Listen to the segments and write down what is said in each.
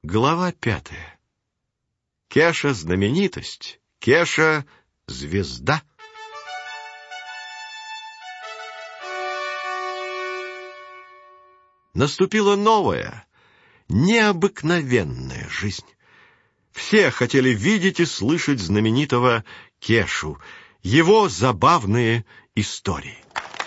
Глава 5. Кеша — знаменитость, Кеша — звезда. Наступила новая, необыкновенная жизнь. Все хотели видеть и слышать знаменитого Кешу, его забавные истории.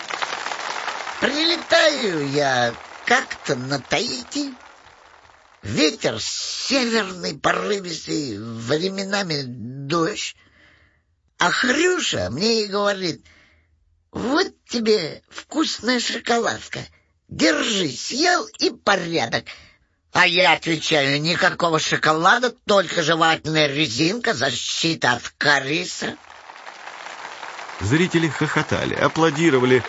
Прилетаю я как-то на Таити. Ветер северный, порывистый, временами дождь. А Хрюша мне и говорит: вот тебе вкусная шоколадка, держи, съел и порядок. А я отвечаю: никакого шоколада, только жевательная резинка, защита от кариеса. Зрители хохотали, аплодировали,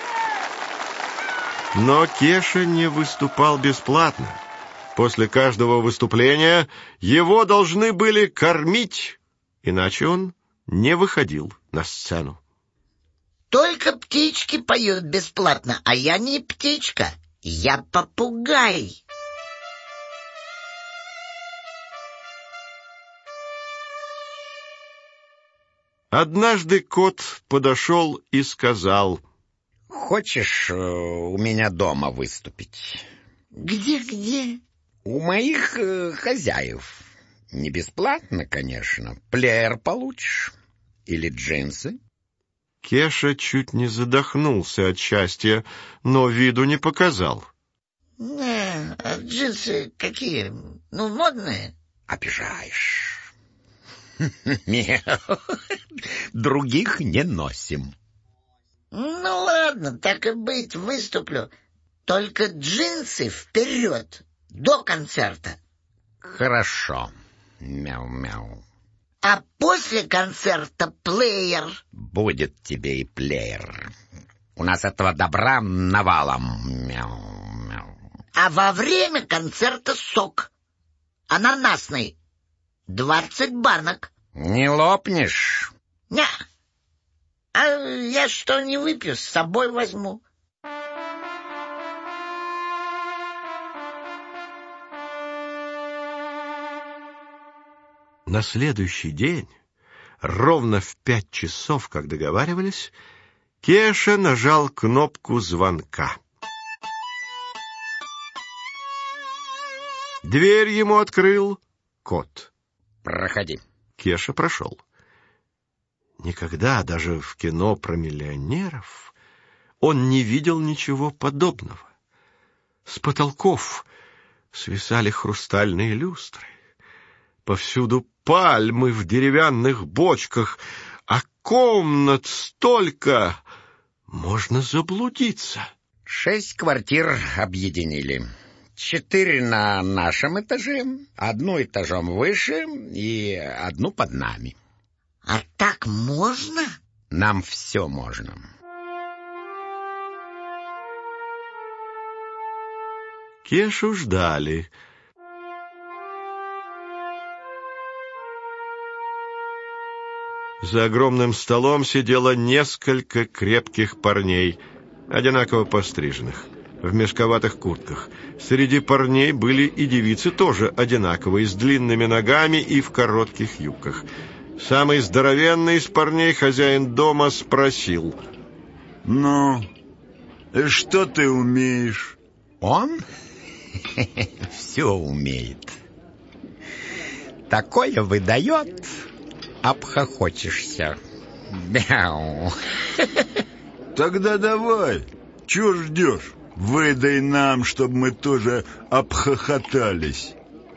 но Кеша не выступал бесплатно. После каждого выступления его должны были кормить, иначе он не выходил на сцену. Только птички поют бесплатно, а я не птичка, я попугай. Однажды кот подошел и сказал: «Хочешь у меня дома выступить?» Где? «У моих хозяев. Не бесплатно, конечно. Плеер получишь. Или джинсы». Кеша чуть не задохнулся от счастья, но виду не показал. А джинсы какие? Модные? «Обижаешь». Других не носим. Ладно, так и быть, выступлю. Только джинсы вперед, до концерта. Хорошо. Мяу-мяу. А после концерта плеер. Будет тебе и плеер. У нас этого добра навалом. Мяу-мяу. А во время концерта сок. Ананасный. 20 банок. Не лопнешь? Не. А я что не выпью, с собой возьму. На следующий день, ровно в 5 часов, как договаривались, Кеша нажал кнопку звонка. Дверь ему открыл кот. «Проходи». Кеша прошел. Никогда, даже в кино про миллионеров, он не видел ничего подобного. С потолков свисали хрустальные люстры. Повсюду пальмы в деревянных бочках, а комнат столько, можно заблудиться. 6 квартир объединили. 4 на нашем этаже, 1 этажом выше и 1 под нами. А так можно? Нам все можно. Кешу ждали. За огромным столом сидело несколько крепких парней, одинаково постриженных, в мешковатых куртках. Среди парней были и девицы тоже одинаковые, с длинными ногами и в коротких юбках. Самый здоровенный из парней, хозяин дома, спросил: «Ну, что ты умеешь?» Он все умеет. Такое выдает, обхохочешься. Мяу. «Тогда давай, чего ждешь? Выдай нам, чтобы мы тоже обхохотались».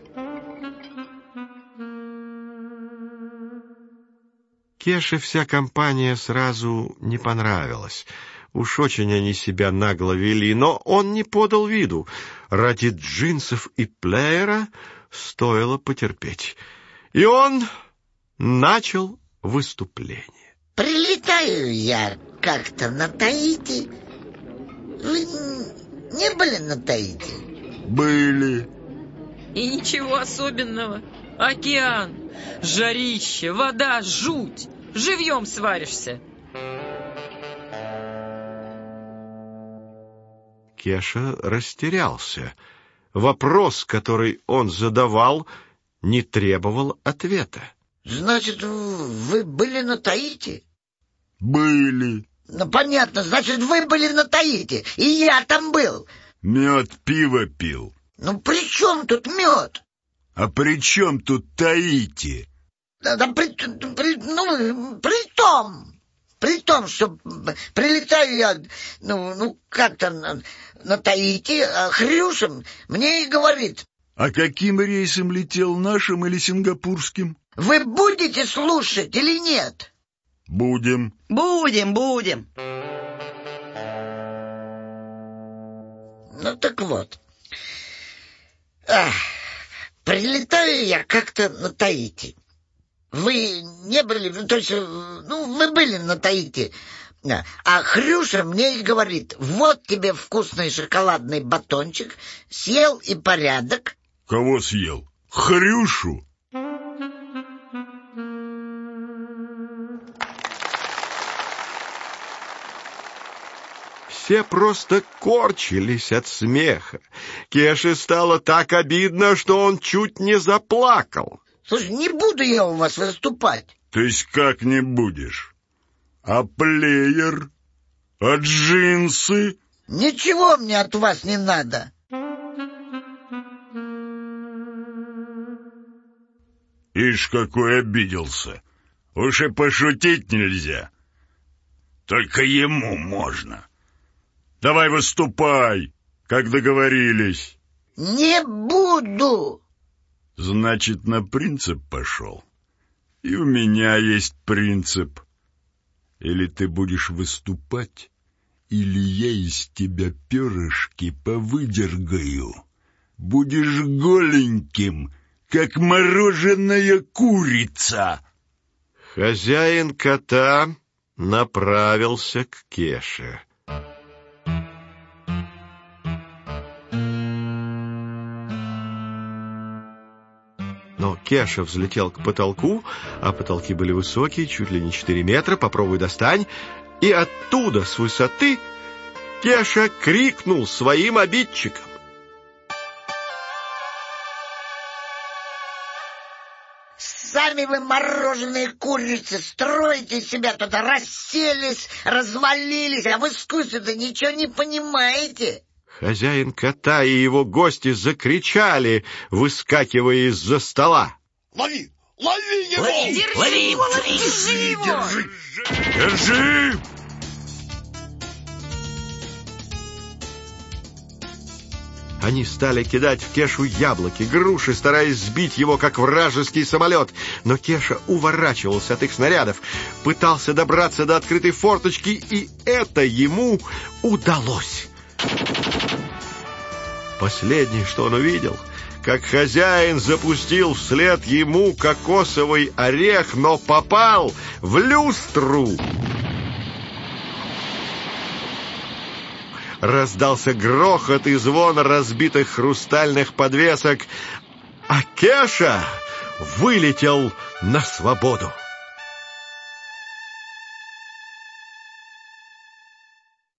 Кеше вся компания сразу не понравилась. Уж очень они себя нагло вели, но он не подал виду. Ради джинсов и плеера стоило потерпеть. И он начал выступление. Прилетаю я как-то на Таити. Вы не были на Таити? Были. И ничего особенного. Океан, жарище, вода, жуть. Живьем сваришься. Кеша растерялся. Вопрос, который он задавал, не требовал ответа. Значит, вы были на Таити? Были. Ну, понятно, значит, вы были на Таити, и я там был. Мед пиво пил. Ну, при чем тут мед? А при чем тут Таити? Да, при том, что прилетаю я, как-то на Таити, а Хрюша мне и говорит: А каким рейсом летел, нашим или сингапурским? вы будете слушать или нет? Будем. Будем. Ну, так вот. Прилетаю я как-то на Таити. Вы не были, то есть, вы были на Таити. А Хрюша мне и говорит: вот тебе вкусный шоколадный батончик, съел и порядок. Кого съел? Хрюшу? Все просто корчились от смеха. Кеше стало так обидно, что он чуть не заплакал. Слушай, не буду я у вас выступать. То есть как не будешь? А плеер? А джинсы? Ничего мне от вас не надо. Ишь, какой обиделся. Уж и пошутить нельзя. Только ему можно. Давай выступай, как договорились. Не буду. Значит, на принцип пошел. И у меня есть принцип. Или ты будешь выступать, или я из тебя перышки повыдергаю. Будешь голеньким, как мороженая курица. Хозяин кота направился к Кеше. Но Кеша взлетел к потолку, а потолки были высокие, чуть ли не 4 метра, попробуй достань, и оттуда, с высоты, Кеша крикнул своим обидчикам: Сами вы, мороженые курицы, строите себя, тут расселись, развалились, а в искусстве-то ничего не понимаете. Хозяин кота и его гости закричали, выскакивая из-за стола: Лови! Лови его! Держи его! Держи! Они стали кидать в Кешу яблоки, груши, стараясь сбить его, как вражеский самолет. Но Кеша уворачивался от их снарядов, пытался добраться до открытой форточки, и это ему удалось. Последнее, что он увидел, как хозяин запустил вслед ему кокосовый орех, но попал в люстру. Раздался грохот и звон разбитых хрустальных подвесок, а Кеша вылетел на свободу.